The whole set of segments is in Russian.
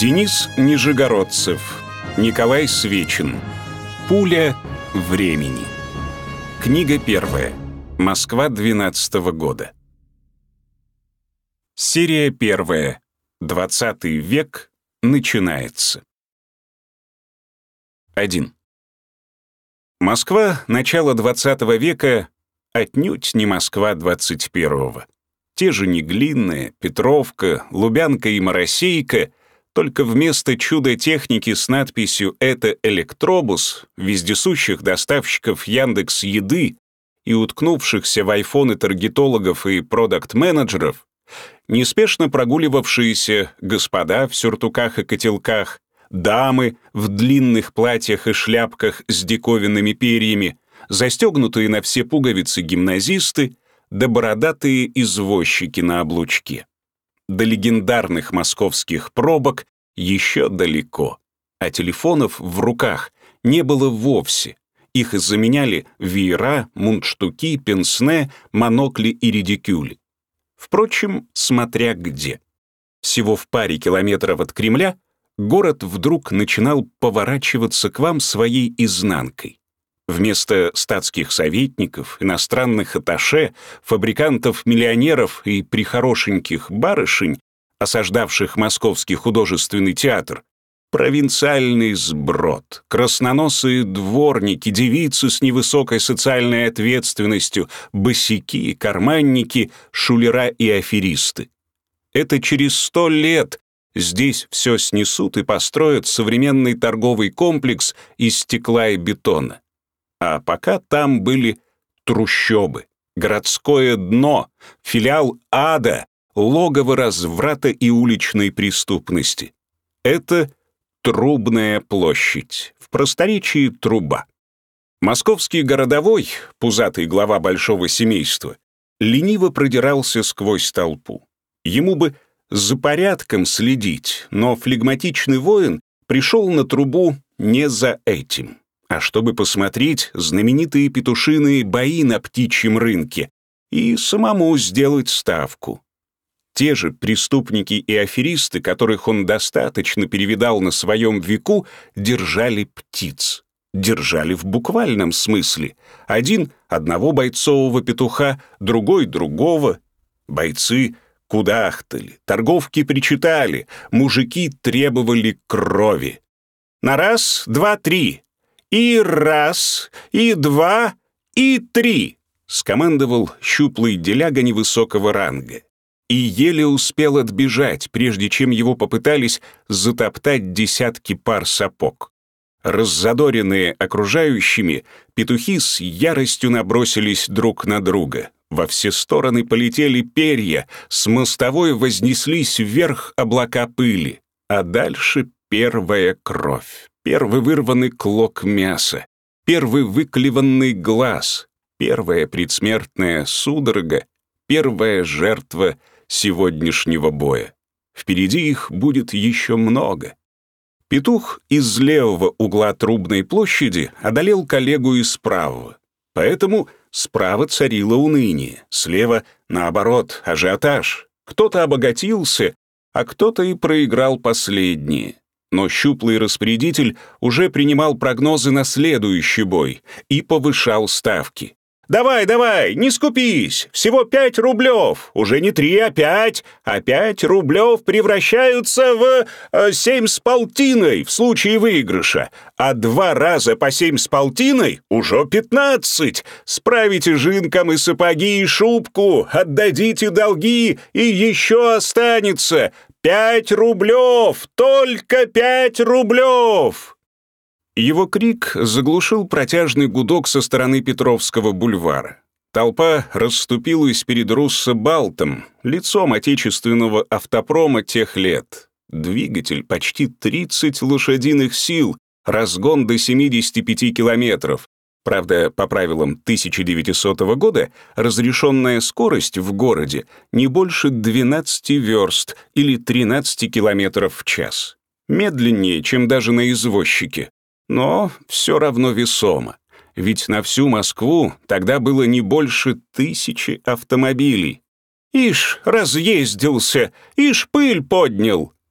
Денис Нижегородцев, Николай Свечин. «Пуля времени». Книга первая. Москва 12-го года. Серия первая. 20 век начинается. 1. Москва начала 20 века отнюдь не Москва 21-го. Те же Неглинная, Петровка, Лубянка и Моросейка, только вместо чудо-техники с надписью «Это электробус», вездесущих доставщиков Яндекс.Еды и уткнувшихся в айфоны таргетологов и продакт-менеджеров, неспешно прогуливавшиеся господа в сюртуках и котелках, дамы в длинных платьях и шляпках с диковинными перьями, застегнутые на все пуговицы гимназисты, да бородатые извозчики на облучке. До легендарных московских пробок еще далеко, а телефонов в руках не было вовсе. Их заменяли веера, мундштуки, пенсне, монокли и редикюли. Впрочем, смотря где. Всего в паре километров от Кремля город вдруг начинал поворачиваться к вам своей изнанкой. Вместо статских советников, иностранных атташе, фабрикантов-миллионеров и прихорошеньких барышень, осаждавших Московский художественный театр, провинциальный сброд, красноносые дворники, девицы с невысокой социальной ответственностью, босяки, карманники, шулера и аферисты. Это через 100 лет здесь все снесут и построят современный торговый комплекс из стекла и бетона. А пока там были трущобы, городское дно, филиал ада, логово разврата и уличной преступности. Это Трубная площадь, в просторечии Труба. Московский городовой, пузатый глава большого семейства, лениво продирался сквозь толпу. Ему бы за порядком следить, но флегматичный воин пришел на Трубу не за этим, а чтобы посмотреть знаменитые петушиные бои на птичьем рынке и самому сделать ставку. Те же преступники и аферисты, которых он достаточно перевидал на своем веку, держали птиц. Держали в буквальном смысле. Один — одного бойцового петуха, другой — другого. Бойцы кудахтали, торговки причитали, мужики требовали крови. На раз, два, три. И раз, и два, и три, скомандовал щуплый деляга невысокого ранга. И еле успел отбежать, прежде чем его попытались затоптать десятки пар сапог. Раззадоренные окружающими, петухи с яростью набросились друг на друга. Во все стороны полетели перья, с мостовой вознеслись вверх облака пыли, а дальше первая кровь, первый вырванный клок мяса, первый выклеванный глаз, первая предсмертная судорога, первая жертва сегодняшнего боя. Впереди их будет еще много. Петух из левого угла Трубной площади одолел коллегу из правого. Поэтому справа царило уныние, слева, наоборот, ажиотаж. Кто-то обогатился, а кто-то и проиграл последнее. Но щуплый распорядитель уже принимал прогнозы на следующий бой и повышал ставки. «Давай, давай, не скупись! Всего 5 рублев! Уже не 3, а 5! А 5 рублев превращаются в 7 с полтиной в случае выигрыша! А 2 раза по 7 с полтиной уже 15! Справите жинкам и сапоги, и шубку, отдадите долги, и еще останется! 5 рублев! Только 5 рублев!» Его крик заглушил протяжный гудок со стороны Петровского бульвара. Толпа расступилась перед Руссо-Балтом, лицом отечественного автопрома тех лет. Двигатель почти 30 лошадиных сил, разгон до 75 километров. Правда, по правилам 1900 года разрешенная скорость в городе не больше 12 верст или 13 километров в час. Медленнее, чем даже на извозчике. Но все равно весомо, ведь на всю Москву тогда было не больше 1000 автомобилей. «Ишь, разъездился, ишь, пыль поднял!»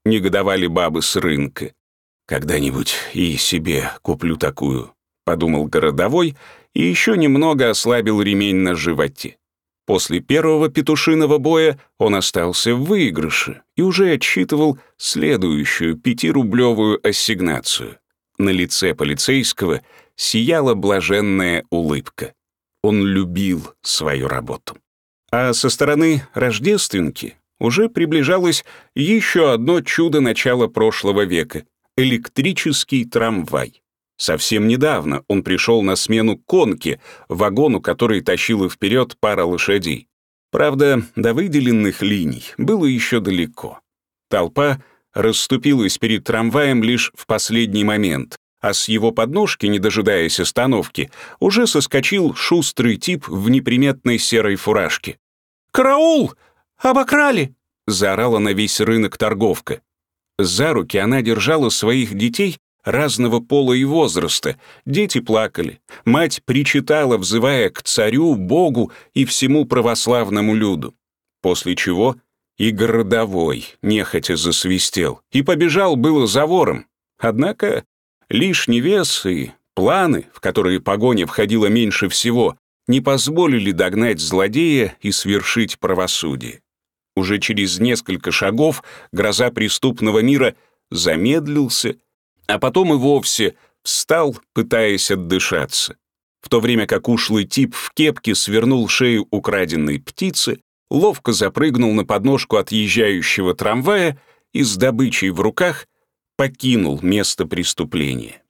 негодовали бабы с рынка. «Когда-нибудь и себе куплю такую», — подумал городовой и еще немного ослабил ремень на животе. После первого петушиного боя он остался в выигрыше и уже отсчитывал следующую 5-рублевую ассигнацию. На лице полицейского сияла блаженная улыбка. Он любил свою работу. А со стороны Рождественки уже приближалось еще одно чудо начала прошлого века — электрический трамвай. Совсем недавно он пришел на смену конке, вагону, который тащила вперед пара лошадей. Правда, до выделенных линий было еще далеко. Толпа расступилась перед трамваем лишь в последний момент, а с его подножки, не дожидаясь остановки, уже соскочил шустрый тип в неприметной серой фуражке. «Караул! Обокрали!» — заорала на весь рынок торговка. За руки она держала своих детей разного пола и возраста. Дети плакали. Мать причитала, взывая к царю, Богу и всему православному люду. После чего и городовой нехотя засвистел и побежал было за вором. Однако лишний вес и планы, в которые погоня входила меньше всего, не позволили догнать злодея и свершить правосудие. Уже через несколько шагов гроза преступного мира замедлился, а потом и вовсе встал, пытаясь отдышаться. В то время как ушлый тип в кепке свернул шею украденной птицы, ловко запрыгнул на подножку отъезжающего трамвая и с добычей в руках покинул место преступления.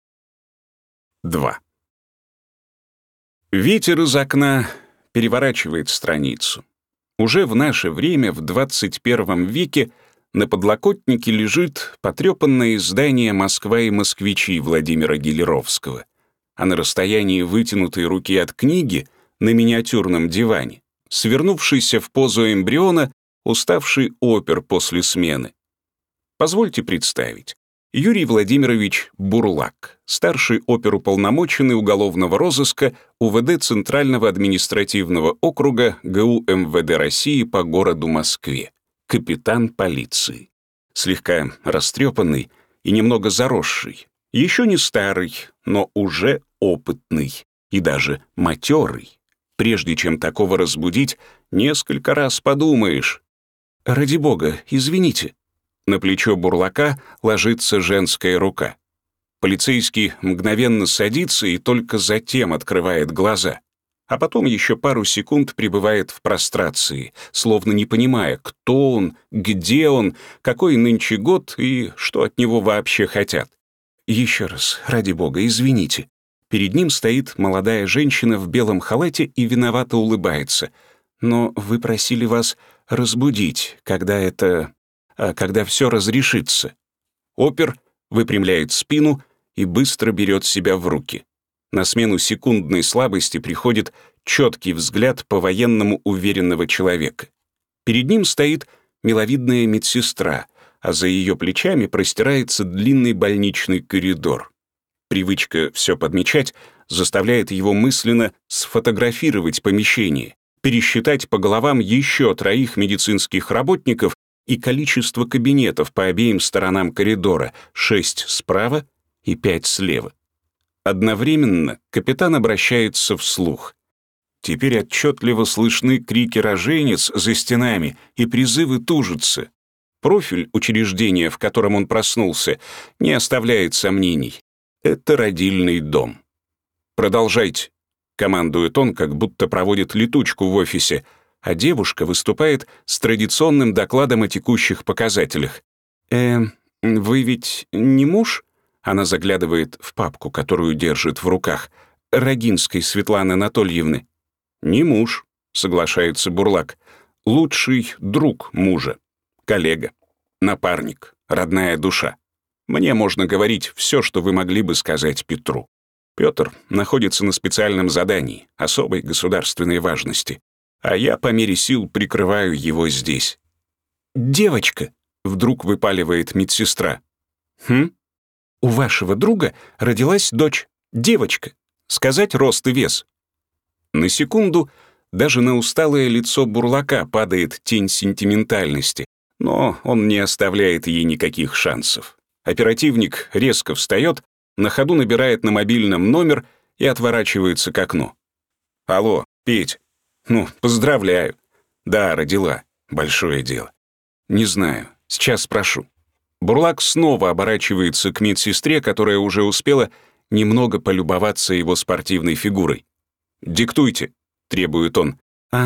2. Ветер из окна переворачивает страницу. Уже в наше время, в 21 веке, на подлокотнике лежит потрепанное издание «Москва и москвичи» Владимира Гелеровского, а на расстоянии вытянутой руки от книги на миниатюрном диване, свернувшийся в позу эмбриона, уставший опер после смены. Позвольте представить. Юрий Владимирович Бурлак, старший оперуполномоченный уголовного розыска УВД Центрального административного округа ГУ МВД России по городу Москве, капитан полиции. Слегка растрепанный и немного заросший, еще не старый, но уже опытный и даже матерый. Прежде чем такого разбудить, несколько раз подумаешь. «Ради бога, извините». На плечо Бурлака ложится женская рука. Полицейский мгновенно садится и только затем открывает глаза, а потом еще пару секунд пребывает в прострации, словно не понимая, кто он, где он, какой нынче год и что от него вообще хотят. Еще раз, ради бога, извините. Перед ним стоит молодая женщина в белом халате и виновато улыбается. Но вы просили вас разбудить, когда все разрешится. Опер выпрямляет спину и быстро берет себя в руки. На смену секундной слабости приходит четкий взгляд по-военному уверенного человека. Перед ним стоит миловидная медсестра, а за ее плечами простирается длинный больничный коридор. Привычка все подмечать заставляет его мысленно сфотографировать помещение, пересчитать по головам еще 3 медицинских работников и количество кабинетов по обеим сторонам коридора, 6 справа и 5 слева. Одновременно капитан обращается вслух. Теперь отчетливо слышны крики роженец за стенами и призывы тужиться. Профиль учреждения, в котором он проснулся, не оставляет сомнений. Это родильный дом. «Продолжайте», — командует он, как будто проводит летучку в офисе, а девушка выступает с традиционным докладом о текущих показателях. Вы ведь не муж?» Она заглядывает в папку, которую держит в руках. «Рогинской Светланы Анатольевны». «Не муж», — соглашается Бурлак. «Лучший друг мужа, коллега, напарник, родная душа. Мне можно говорить все, что вы могли бы сказать Петру. Петр находится на специальном задании особой государственной важности, а я по мере сил прикрываю его здесь». «Девочка», — вдруг выпаливает медсестра. «У вашего друга родилась дочь, девочка. Сказать рост и вес». На секунду даже на усталое лицо Бурлака падает тень сентиментальности, но он не оставляет ей никаких шансов. Оперативник резко встает, на ходу набирает на мобильном номер и отворачивается к окну. «Алло, Петь. Ну, поздравляю. Да, родила. Большое дело. Не знаю. Сейчас спрошу». Бурлак снова оборачивается к медсестре, которая уже успела немного полюбоваться его спортивной фигурой. «Диктуйте», — требует он.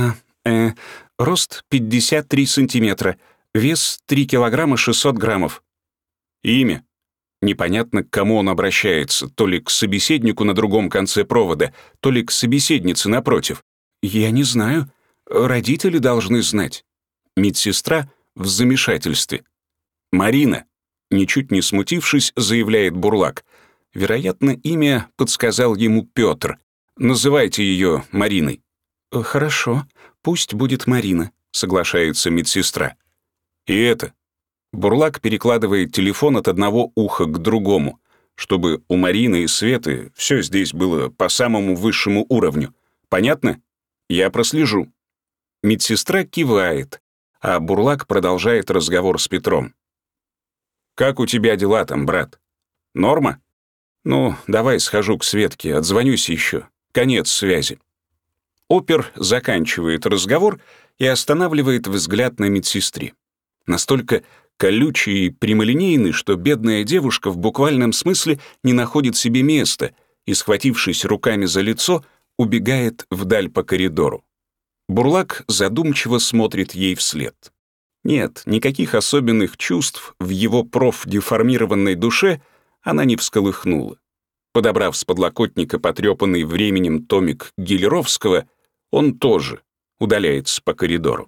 Рост 53 сантиметра, вес 3 килограмма 600 граммов. Имя. Непонятно, к кому он обращается, то ли к собеседнику на другом конце провода, то ли к собеседнице напротив. «Я не знаю. Родители должны знать». Медсестра в замешательстве. «Марина», ничуть не смутившись, заявляет Бурлак. Вероятно, имя подсказал ему Петр. «Называйте ее Мариной». «Хорошо, пусть будет Марина», — соглашается медсестра. «И это». Бурлак перекладывает телефон от одного уха к другому, чтобы у Марины и Светы все здесь было по самому высшему уровню. Понятно? Я прослежу. Медсестра кивает, а Бурлак продолжает разговор с Петром. «Как у тебя дела там, брат? Норма? Ну, давай схожу к Светке, отзвонюсь еще. Конец связи». Опер заканчивает разговор и останавливает взгляд на медсестре. Настолько колючий и прямолинейный, что бедная девушка в буквальном смысле не находит себе места и, схватившись руками за лицо, убегает вдаль по коридору. Бурлак задумчиво смотрит ей вслед. Нет, никаких особенных чувств в его профдеформированной душе она не всколыхнула. Подобрав с подлокотника потрепанный временем томик Гелеровского, он тоже удаляется по коридору.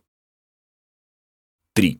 3.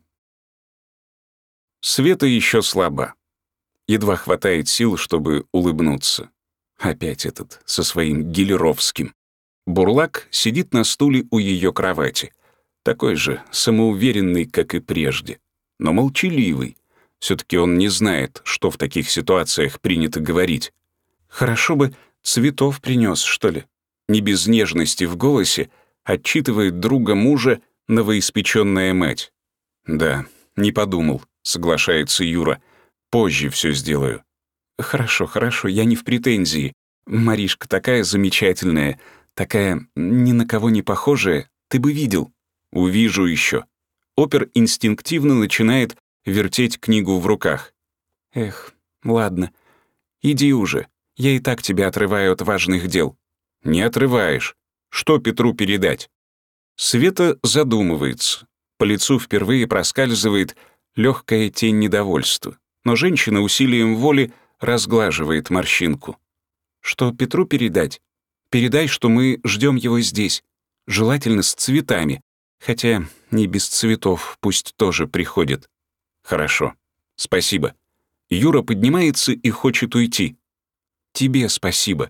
Света еще слаба. Едва хватает сил, чтобы улыбнуться. Опять этот со своим Гелеровским. Бурлак сидит на стуле у ее кровати. Такой же самоуверенный, как и прежде. Но молчаливый. Все-таки он не знает, что в таких ситуациях принято говорить. «Хорошо бы цветов принес, что ли?» Не без нежности в голосе отчитывает друга мужа новоиспеченная мать. «Да, не подумал», — соглашается Юра. «Позже все сделаю». «Хорошо, хорошо, я не в претензии. Маришка такая замечательная, такая ни на кого не похожая, ты бы видел». «Увижу еще». Опер инстинктивно начинает вертеть книгу в руках. «Эх, ладно, иди уже, я и так тебя отрываю от важных дел». «Не отрываешь. Что Петру передать?» Света задумывается. По лицу впервые проскальзывает легкая тень недовольства, но женщина усилием воли разглаживает морщинку. «Что Петру передать? Передай, что мы ждем его здесь, желательно с цветами, хотя не без цветов, пусть тоже приходит». «Хорошо. Спасибо». Юра поднимается и хочет уйти. «Тебе спасибо».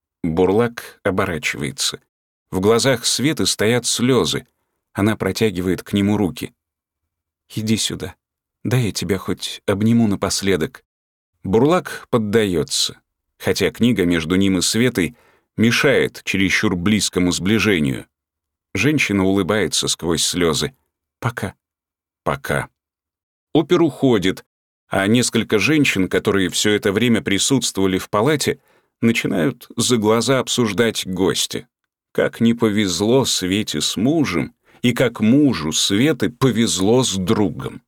Бурлак оборачивается. В глазах Светы стоят слезы. Она протягивает к нему руки. «Иди сюда. Дай я тебя хоть обниму напоследок». Бурлак поддается, хотя книга между ним и Светой мешает чересчур близкому сближению. Женщина улыбается сквозь слезы. «Пока». «Пока». Опер уходит, а несколько женщин, которые все это время присутствовали в палате, начинают за глаза обсуждать гостя. Как не повезло Свете с мужем, и как мужу Светы повезло с другом.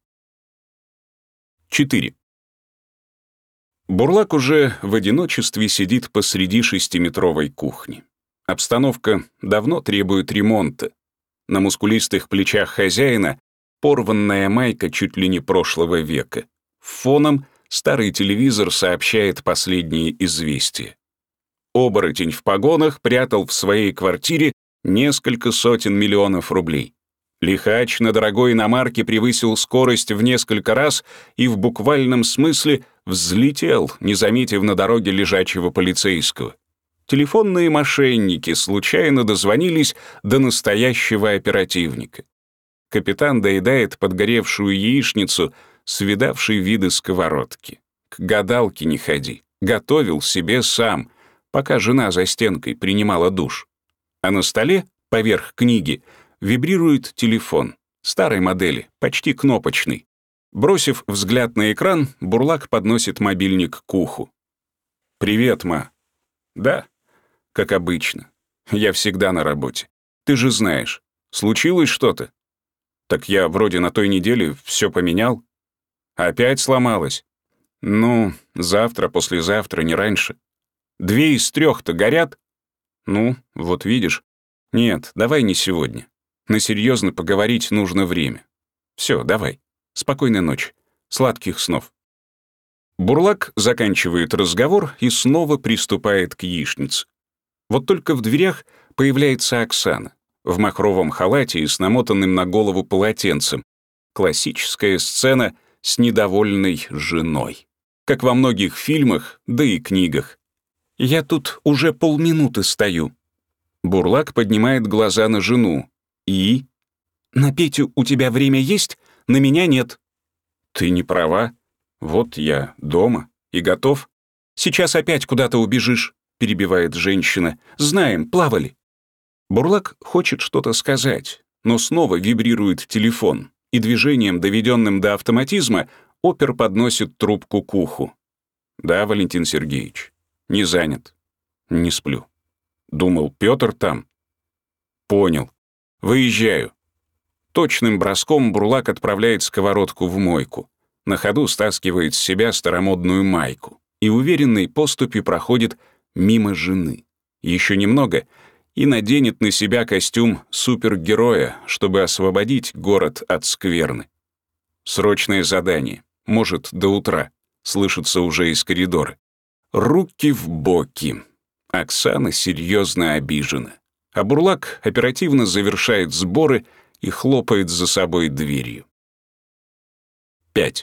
4. Бурлак уже в одиночестве сидит посреди 6-метровой кухни. Обстановка давно требует ремонта. На мускулистых плечах хозяина порванная майка чуть ли не прошлого века. Фоном старый телевизор сообщает последние известия. Оборотень в погонах прятал в своей квартире несколько сотен миллионов рублей. Лихач на дорогой иномарке превысил скорость в несколько раз и в буквальном смысле взлетел, не заметив на дороге лежачего полицейского. Телефонные мошенники случайно дозвонились до настоящего оперативника. Капитан доедает подгоревшую яичницу с видавшей виды сковородки. К гадалке не ходи, готовил себе сам, пока жена за стенкой принимала душ. А на столе, поверх книги, вибрирует телефон. Старой модели, почти кнопочный. Бросив взгляд на экран, Бурлак подносит мобильник к уху. «Привет, ма». «Да, как обычно. Я всегда на работе. Ты же знаешь. Случилось что-то?» «Так я вроде на той неделе все поменял». «Опять сломалось?» «Ну, завтра, послезавтра, не раньше». 2 из 3-то горят?» «Ну, вот видишь. Нет, давай не сегодня. На серьезно поговорить нужно время. Все, давай. Спокойной ночи. Сладких снов». Бурлак заканчивает разговор и снова приступает к яичнице. Вот только в дверях появляется Оксана в махровом халате и с намотанным на голову полотенцем. Классическая сцена с недовольной женой. Как во многих фильмах, да и книгах. «Я тут уже полминуты стою». Бурлак поднимает глаза на жену. «И?» «На Петю у тебя время есть, на меня нет». «Ты не права. Вот я дома и готов». «Сейчас опять куда-то убежишь», — перебивает женщина. «Знаем, плавали». Бурлак хочет что-то сказать, но снова вибрирует телефон, и движением, доведенным до автоматизма, опер подносит трубку к уху. «Да, Валентин Сергеевич, не занят. Не сплю. Думал, Пётр там». «Понял. Выезжаю». Точным броском Бурлак отправляет сковородку в мойку. На ходу стаскивает с себя старомодную майку и уверенной поступью проходит мимо жены. Еще немного и наденет на себя костюм супергероя, чтобы освободить город от скверны. «Срочное задание. Может, до утра», — слышится уже из коридора. Руки в боки. Оксана серьезно обижена. А Бурлак оперативно завершает сборы и хлопает за собой дверью. 5.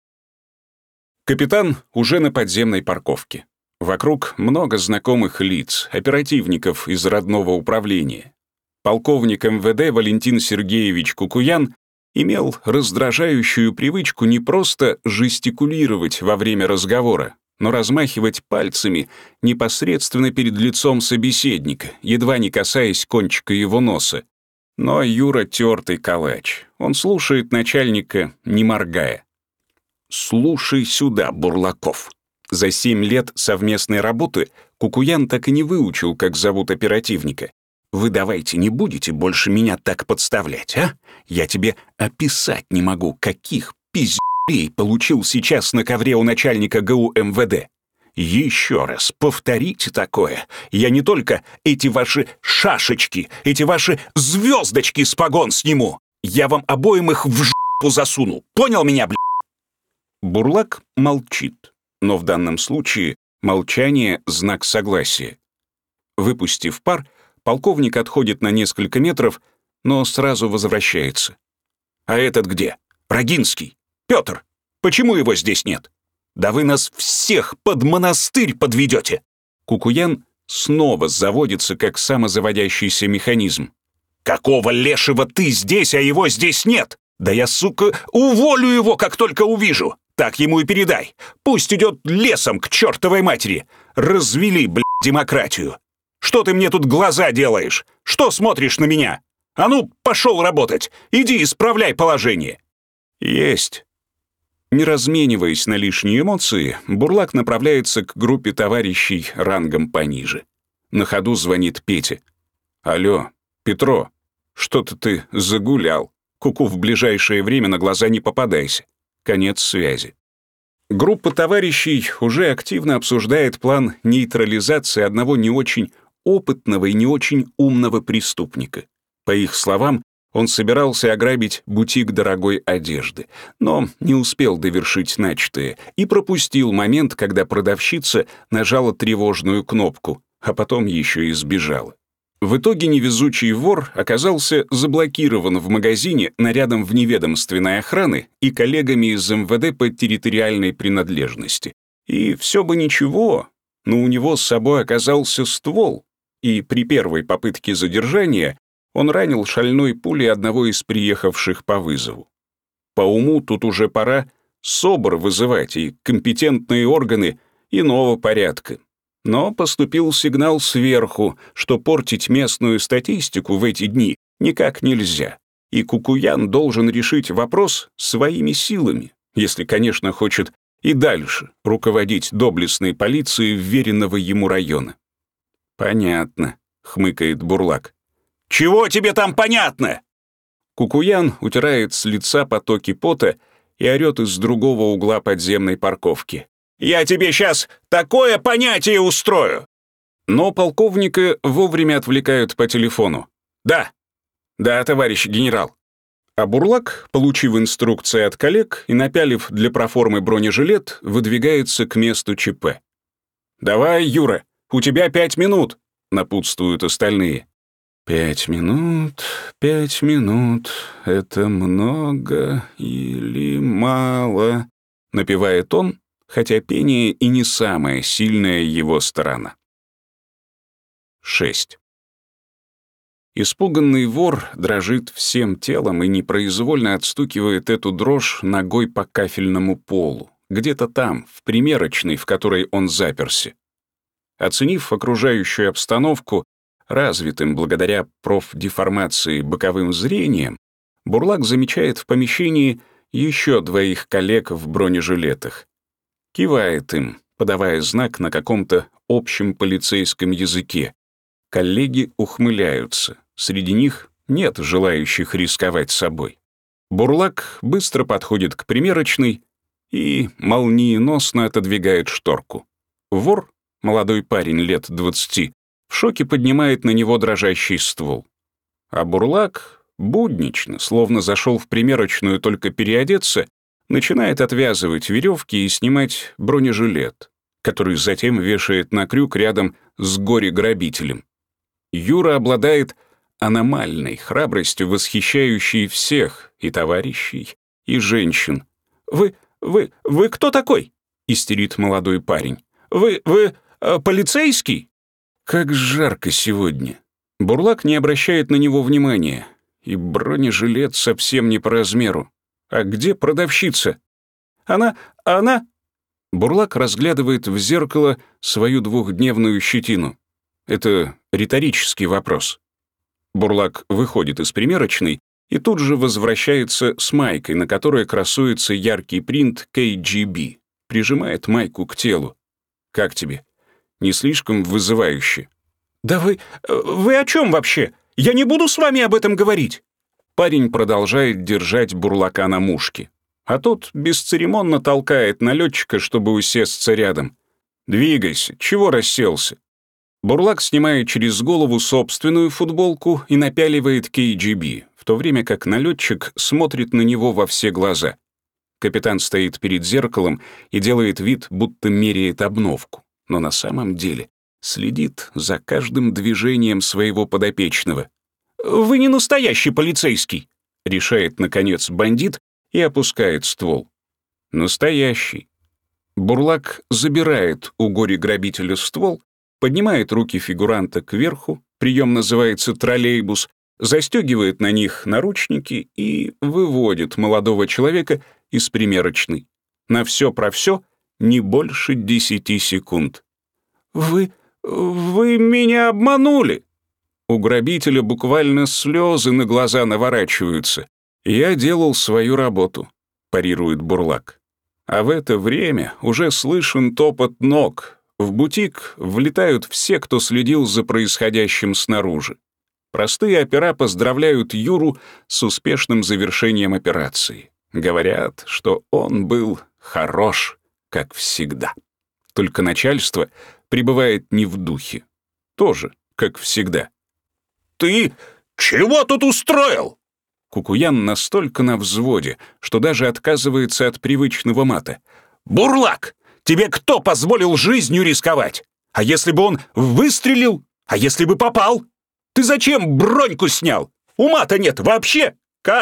Капитан уже на подземной парковке. Вокруг много знакомых лиц, оперативников из родного управления. Полковник МВД Валентин Сергеевич Кукуян имел раздражающую привычку не просто жестикулировать во время разговора, но размахивать пальцами непосредственно перед лицом собеседника, едва не касаясь кончика его носа. Но Юра тёртый калач. Он слушает начальника, не моргая. «Слушай сюда, Бурлаков». За 7 лет совместной работы Кукуян так и не выучил, как зовут оперативника. «Вы давайте не будете больше меня так подставлять, а? Я тебе описать не могу, каких пиздюлей получил сейчас на ковре у начальника ГУ МВД. Еще раз повторите такое. Я не только эти ваши шашечки, эти ваши звездочки с погон сниму. Я вам обоим их в жопу засуну. Понял меня, блядь?» Бурлак молчит, но в данном случае молчание — знак согласия. Выпустив пар, полковник отходит на несколько метров, но сразу возвращается. «А этот где? Рогинский? Пётр? Почему его здесь нет? Да вы нас всех под монастырь подведете!» Кукуян снова заводится, как самозаводящийся механизм. «Какого лешего ты здесь, а его здесь нет? Да я, сука, уволю его, как только увижу! Так ему и передай! Пусть идет лесом к чертовой матери! Развели, блядь, демократию! Что ты мне тут глаза делаешь? Что смотришь на меня? А ну, пошел работать! Иди исправляй положение!» «Есть». Не размениваясь на лишние эмоции, Бурлак направляется к группе товарищей рангом пониже. На ходу звонит Петя. «Алло, Петро, что-то ты загулял. Куку в ближайшее время на глаза не попадайся». Конец связи. Группа товарищей уже активно обсуждает план нейтрализации одного не очень опытного и не очень умного преступника. По их словам, он собирался ограбить бутик дорогой одежды, но не успел довершить начатое и пропустил момент, когда продавщица нажала тревожную кнопку, а потом еще и сбежала. В итоге невезучий вор оказался заблокирован в магазине нарядом вневедомственной охраны и коллегами из МВД по территориальной принадлежности. И все бы ничего, но у него с собой оказался ствол, и при первой попытке задержания он ранил шальной пулей одного из приехавших по вызову. По уму тут уже пора СОБР вызывать и компетентные органы иного порядка. Но поступил сигнал сверху, что портить местную статистику в эти дни никак нельзя. и Кукуян должен решить вопрос своими силами, если, конечно, хочет и дальше руководить доблестной полицией вверенного ему района. «Понятно», — хмыкает Бурлак. «Чего тебе там понятно?» Кукуян утирает с лица потоки пота и орёт из другого угла подземной парковки. «Я тебе сейчас такое понятие устрою!» Но полковника вовремя отвлекают по телефону. «Да, товарищ генерал». А Бурлак, получив инструкции от коллег и напялив для проформы бронежилет, выдвигается к месту ЧП. «Давай, Юра, у тебя 5 минут», — напутствуют остальные. 5 минут, 5 минут, это много или мало?» — напевает он, хотя пение и не самая сильная его сторона. 6. Испуганный вор дрожит всем телом и непроизвольно отстукивает эту дрожь ногой по кафельному полу, где-то там, в примерочной, в которой он заперся. Оценив окружающую обстановку, развитым благодаря профдеформации боковым зрением, Бурлак замечает в помещении еще 2 коллег в бронежилетах. Кивает им, подавая знак на каком-то общем полицейском языке. Коллеги ухмыляются. Среди них нет желающих рисковать собой. Бурлак быстро подходит к примерочной и молниеносно отодвигает шторку. Вор, молодой парень лет 20, в шоке поднимает на него дрожащий ствол. А Бурлак буднично, словно зашел в примерочную только переодеться, начинает отвязывать веревки и снимать бронежилет, который затем вешает на крюк рядом с горе-грабителем. Юра обладает аномальной храбростью, восхищающей всех, и товарищей, и женщин. Вы кто такой?» — истерит молодой парень. Вы полицейский?» Как жарко сегодня. Бурлак не обращает на него внимания. И бронежилет совсем не по размеру. А где продавщица? Она... Бурлак разглядывает в зеркало свою 2-дневную щетину. Это риторический вопрос. Бурлак выходит из примерочной и тут же возвращается с майкой, на которой красуется яркий принт KGB. Прижимает майку к телу. «Как тебе? Не слишком вызывающе?» «Да вы о чем вообще? Я не буду с вами об этом говорить!» Парень продолжает держать Бурлака на мушке, а тот бесцеремонно толкает налетчика, чтобы усесться рядом. «Двигайся, чего расселся?» Бурлак снимает через голову собственную футболку и напяливает KGB, в то время как налетчик смотрит на него во все глаза. Капитан стоит перед зеркалом и делает вид, будто меряет обновку, но на самом деле следит за каждым движением своего подопечного. «Вы не настоящий полицейский», — решает, наконец, бандит и опускает ствол. «Настоящий». Бурлак забирает у горе-грабителя ствол, поднимает руки фигуранта кверху, прием называется троллейбус, застегивает на них наручники и выводит молодого человека из примерочной. На все про все не больше 10 секунд. «Вы меня обманули!» У грабителя буквально слезы на глаза наворачиваются. «Я делал свою работу», — парирует Бурлак. А в это время уже слышен топот ног. В бутик влетают все, кто следил за происходящим снаружи. Простые опера поздравляют Юру с успешным завершением операции. Говорят, что он был хорош, как всегда. Только начальство пребывает не в духе. Тоже, как всегда. «Ты чего тут устроил?» Кукуян настолько на взводе, что даже отказывается от привычного мата. «Бурлак, тебе кто позволил жизнью рисковать? А если бы он выстрелил? А если бы попал? Ты зачем броньку снял? Ума-то нет вообще!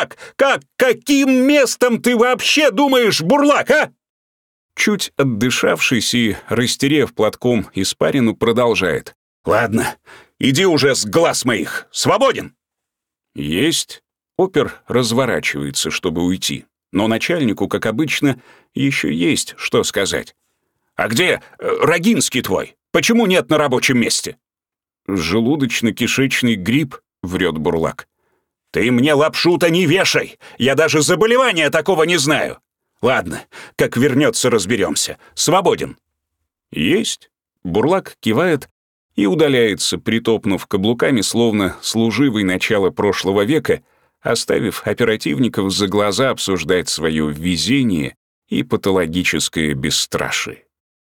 Каким местом ты вообще думаешь, Бурлак, а?» Чуть отдышавшись и растерев платком испарину, продолжает. «Ладно, иди уже с глаз моих. Свободен!» «Есть». Опер разворачивается, чтобы уйти. Но начальнику, как обычно, еще есть что сказать. «А где Рогинский твой? Почему нет на рабочем месте?» «Желудочно-кишечный грипп», — врет Бурлак. «Ты мне лапшу-то не вешай! Я даже заболевания такого не знаю! Ладно, как вернется, разберемся. Свободен!» «Есть!» — Бурлак кивает и удаляется, притопнув каблуками, словно служивый начала прошлого века, оставив оперативников за глаза обсуждать свое везение и патологическое бесстрашие.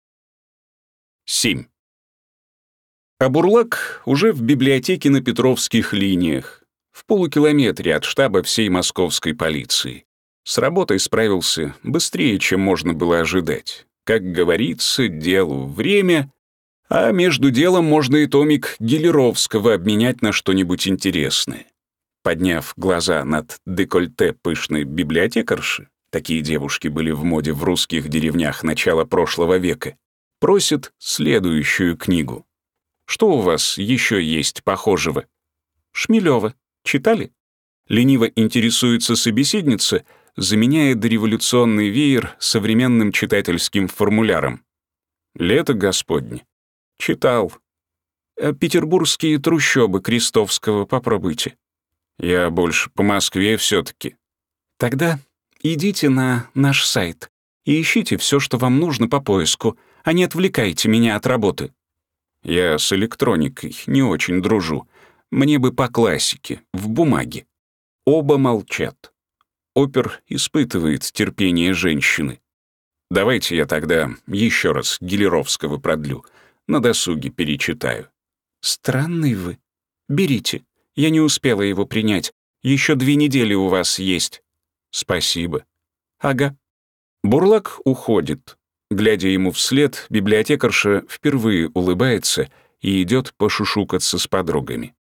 7. А Бурлак уже в библиотеке на Петровских линиях, в полукилометре от штаба всей московской полиции. С работой справился быстрее, чем можно было ожидать. Как говорится, делу время, а между делом можно и томик Гелеровского обменять на что-нибудь интересное. Подняв глаза над декольте пышной библиотекарши, такие девушки были в моде в русских деревнях начала прошлого века, просит следующую книгу. «Что у вас еще есть похожего?» «Шмелева. Читали?» Лениво интересуется собеседница, заменяя дореволюционный веер современным читательским формуляром. «Лето Господне». «Читал». «Петербургские трущобы Крестовского попробуйте». «Я больше по Москве все-таки». «Тогда идите на наш сайт и ищите все, что вам нужно по поиску, а не отвлекайте меня от работы». «Я с электроникой не очень дружу. Мне бы по классике, в бумаге». Оба молчат. Опер испытывает терпение женщины. «Давайте я тогда еще раз Гелеровского продлю, на досуге перечитаю». «Странный вы. Берите. Я не успела его принять. Еще 2 недели у вас есть». «Спасибо». «Ага». Бурлак уходит. Глядя ему вслед, библиотекарша впервые улыбается и идет пошушукаться с подругами.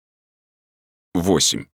8.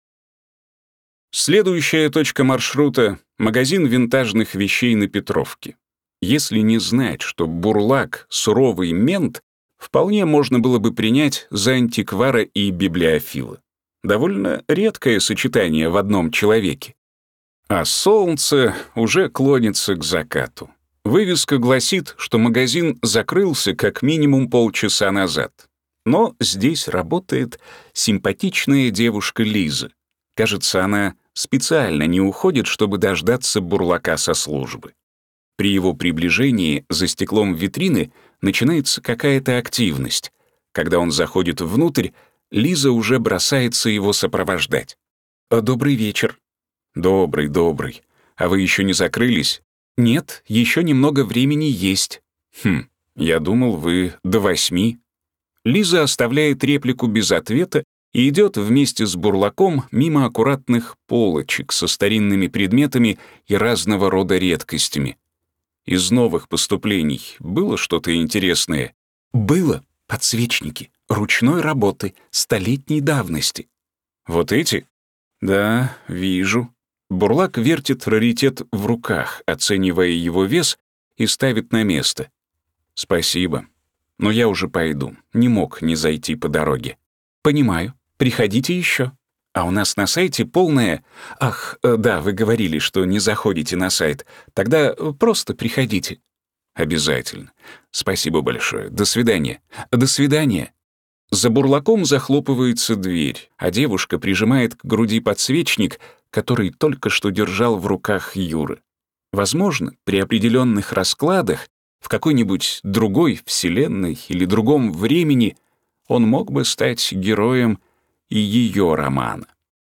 Следующая точка маршрута — магазин винтажных вещей на Петровке. Если не знать, что Бурлак — суровый мент, вполне можно было бы принять за антиквара и библиофила. Довольно редкое сочетание в одном человеке. А солнце уже клонится к закату. Вывеска гласит, что магазин закрылся как минимум полчаса назад. Но здесь работает симпатичная девушка Лиза. Кажется, она специально не уходит, чтобы дождаться Бурлака со службы. При его приближении за стеклом витрины начинается какая-то активность. Когда он заходит внутрь, Лиза уже бросается его сопровождать. «Добрый вечер». «Добрый, добрый. А вы еще не закрылись?» «Нет, еще немного времени есть». Я думал, вы до 8. Лиза оставляет реплику без ответа и идет вместе с Бурлаком мимо аккуратных полочек со старинными предметами и разного рода редкостями. Из новых поступлений было что-то интересное? Было. Подсвечники. Ручной работы. 100-летней давности. Вот эти? Да, вижу. Бурлак вертит раритет в руках, оценивая его вес, и ставит на место. «Спасибо. Но я уже пойду. Не мог не зайти по дороге». «Понимаю. Приходите еще. А у нас на сайте полное...» «Ах, да, вы говорили, что не заходите на сайт. Тогда просто приходите». «Обязательно. Спасибо большое. До свидания». «До свидания». За Бурлаком захлопывается дверь, а девушка прижимает к груди подсвечник, который только что держал в руках Юра. Возможно, при определенных раскладах, в какой-нибудь другой вселенной или другом времени, он мог бы стать героем и ее романа.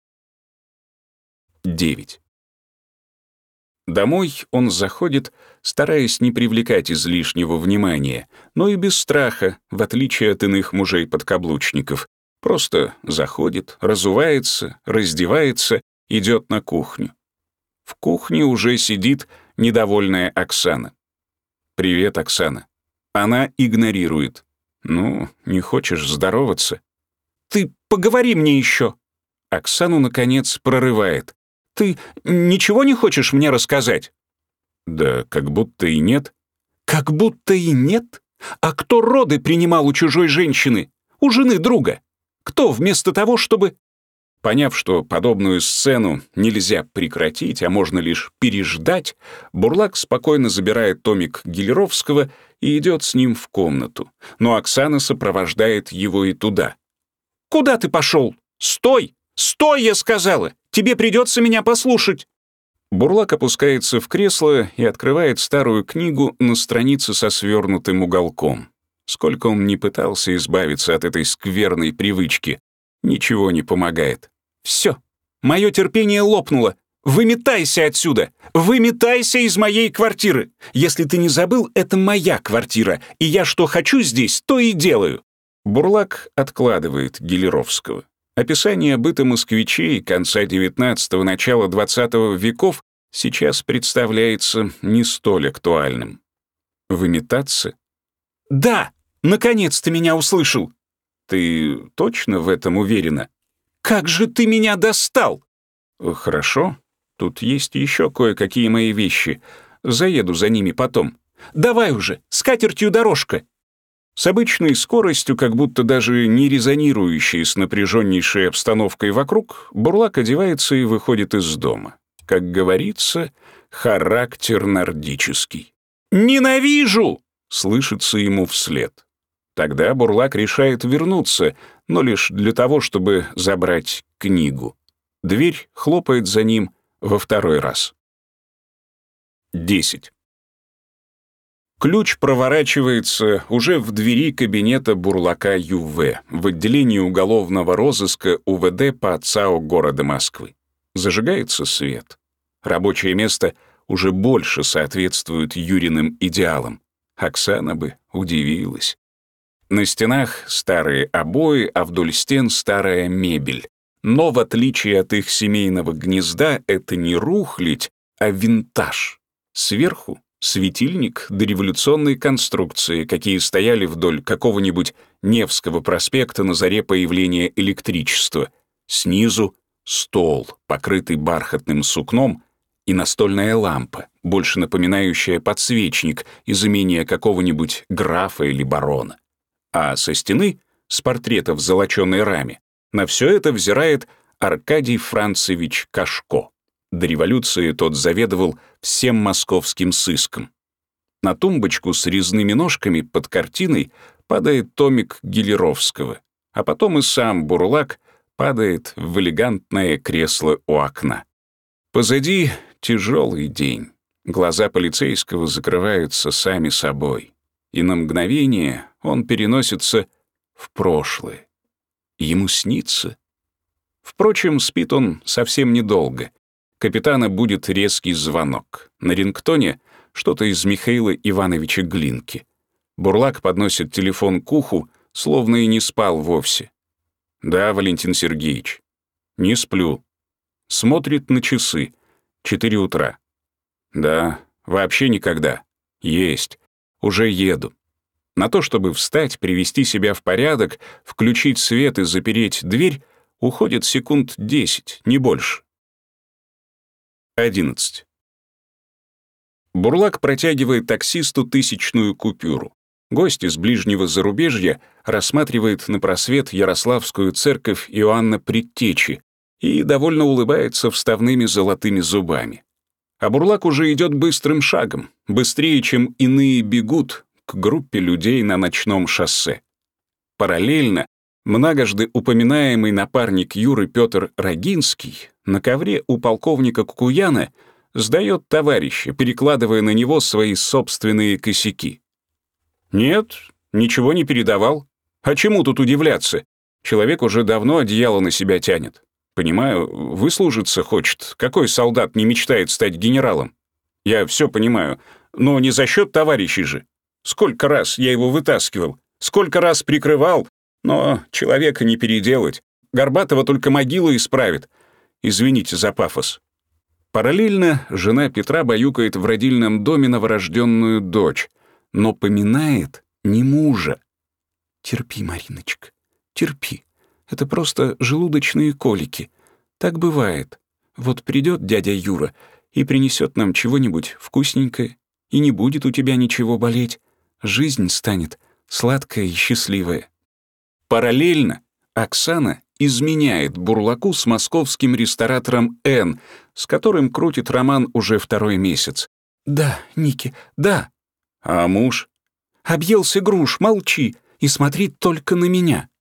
9. Домой он заходит, стараясь не привлекать излишнего внимания, но и без страха, в отличие от иных мужей-подкаблучников. Просто заходит, разувается, раздевается, идет на кухню. В кухне уже сидит недовольная Оксана. «Привет, Оксана». Она игнорирует. «Ну, не хочешь здороваться?» «Ты поговори мне еще». Оксану, наконец, прорывает. «Ты ничего не хочешь мне рассказать?» «Да как будто и нет». «Как будто и нет? А кто роды принимал у чужой женщины? У жены друга? Кто вместо того, чтобы...» Поняв, что подобную сцену нельзя прекратить, а можно лишь переждать, Бурлак спокойно забирает томик Гелеровского и идет с ним в комнату. Но Оксана сопровождает его и туда. «Куда ты пошел? Стой! «Стой, я сказала! Тебе придется меня послушать!» Бурлак опускается в кресло и открывает старую книгу на странице со свернутым уголком. Сколько он ни пытался избавиться от этой скверной привычки, ничего не помогает. «Все, мое терпение лопнуло. Выметайся отсюда! Выметайся из моей квартиры! Если ты не забыл, это моя квартира, и я что хочу здесь, то и делаю!» Бурлак откладывает Гелеровского. Описание быта москвичей конца XIX – начала XX веков сейчас представляется не столь актуальным. Выметаться? «Да! Наконец ты меня услышал!» «Ты точно в этом уверена?» «Как же ты меня достал!» «Хорошо. Тут есть еще кое-какие мои вещи. Заеду за ними потом». «Давай уже, с катертью дорожка!» С обычной скоростью, как будто даже не резонирующей с напряженнейшей обстановкой вокруг, Бурлак одевается и выходит из дома. Как говорится, характер нордический. «Ненавижу!» — слышится ему вслед. Тогда Бурлак решает вернуться, но лишь для того, чтобы забрать книгу. Дверь хлопает за ним во второй раз. 10. Ключ проворачивается уже в двери кабинета Бурлака ЮВ в отделении уголовного розыска УВД по ЦАО города Москвы. Зажигается свет. Рабочее место уже больше соответствует Юриным идеалам. Оксана бы удивилась. На стенах старые обои, а вдоль стен старая мебель. Но в отличие от их семейного гнезда, это не рухлядь, а винтаж. Сверху светильник дореволюционной конструкции, какие стояли вдоль какого-нибудь Невского проспекта на заре появления электричества. Снизу стол, покрытый бархатным сукном, и настольная лампа, больше напоминающая подсвечник из имения какого-нибудь графа или барона. А со стены, с портрета в золоченой раме, на все это взирает Аркадий Францевич Кашко. До революции тот заведовал всем московским сыском. На тумбочку с резными ножками под картиной падает томик Гелеровского, а потом и сам Бурлак падает в элегантное кресло у окна. Позади тяжелый день. Глаза полицейского закрываются сами собой, и на мгновение он переносится в прошлое. Ему снится. Впрочем, спит он совсем недолго. Капитана будет резкий звонок. На рингтоне что-то из Михаила Ивановича Глинки. Бурлак подносит телефон к уху, словно и не спал вовсе. «Да, Валентин Сергеевич». «Не сплю». Смотрит на часы. 4 утра. «Да, вообще никогда». «Есть. Уже еду». На то, чтобы встать, привести себя в порядок, включить свет и запереть дверь, уходит секунд 10, не больше. 11. Бурлак протягивает таксисту 1000-ную купюру. Гость из ближнего зарубежья рассматривает на просвет Ярославскую церковь Иоанна Предтечи и довольно улыбается вставными золотыми зубами. А Бурлак уже идет быстрым шагом, быстрее, чем иные бегут, к группе людей на ночном шоссе. Параллельно многожды упоминаемый напарник Юры Петр Рогинский на ковре у полковника Кукуяна сдает товарища, перекладывая на него свои собственные косяки. Нет, ничего не передавал. А чему тут удивляться? Человек уже давно одеяло на себя тянет. Понимаю, выслужиться хочет. Какой солдат не мечтает стать генералом? Я все понимаю, но не за счет товарищей же. Сколько раз я его вытаскивал, сколько раз прикрывал, но человека не переделать. Горбатого только могила исправит. Извините за пафос. Параллельно жена Петра баюкает в родильном доме новорожденную дочь, но поминает не мужа. «Терпи, Мариночка, терпи. Это просто желудочные колики. Так бывает. Вот придет дядя Юра и принесет нам чего-нибудь вкусненькое, и не будет у тебя ничего болеть. Жизнь станет сладкая и счастливая». Параллельно Оксана изменяет Бурлаку с московским ресторатором Н, с которым крутит роман уже 2-й месяц. «Да, Ники, да». А муж? «Объелся груш, молчи и смотри только на меня».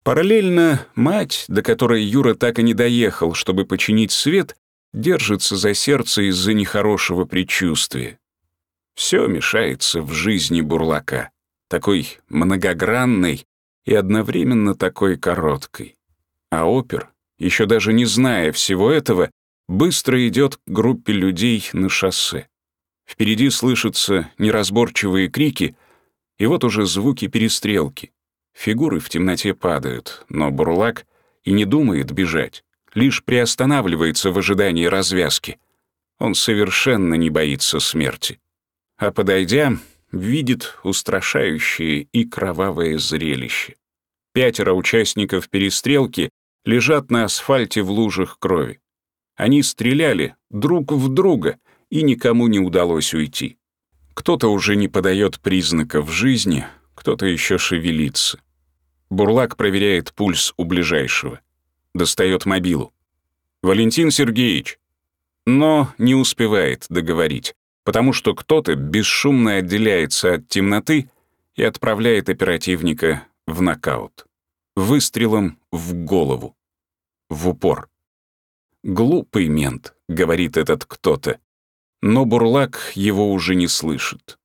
Параллельно мать, до которой Юра так и не доехал, чтобы починить свет, держится за сердце из-за нехорошего предчувствия. Все мешается в жизни бурлака, такой многогранной и одновременно такой короткой. А опер, еще даже не зная всего этого, быстро идет к группе людей на шоссе. Впереди слышатся неразборчивые крики, и вот уже звуки перестрелки. Фигуры в темноте падают, но бурлак и не думает бежать, лишь приостанавливается в ожидании развязки. Он совершенно не боится смерти. А подойдя, видит устрашающее и кровавое зрелище. 5 участников перестрелки лежат на асфальте в лужах крови. Они стреляли друг в друга, и никому не удалось уйти. Кто-то уже не подает признаков жизни, кто-то еще шевелится. Бурлак проверяет пульс у ближайшего. Достает мобилу. «Валентин Сергеевич!» Но не успевает договорить, потому что кто-то бесшумно отделяется от темноты и отправляет оперативника в нокаут. Выстрелом в голову. В упор. «Глупый мент», — говорит этот кто-то, но бурлак его уже не слышит.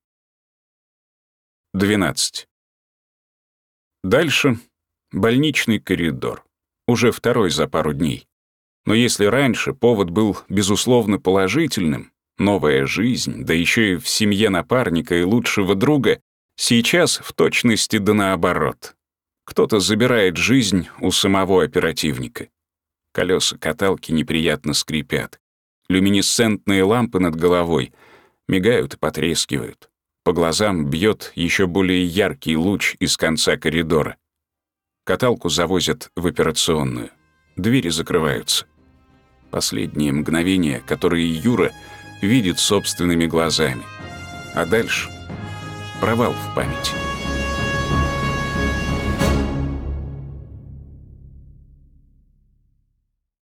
12. Дальше больничный коридор. Уже второй за пару дней. Но если раньше повод был безусловно положительным, новая жизнь, да еще и в семье напарника и лучшего друга, сейчас в точности да наоборот. Кто-то забирает жизнь у самого оперативника. Колеса каталки неприятно скрипят. Люминесцентные лампы над головой мигают и потрескивают. По глазам бьет еще более яркий луч из конца коридора. Каталку завозят в операционную. Двери закрываются. Последние мгновения, которые Юра видит собственными глазами. А дальше провал в памяти.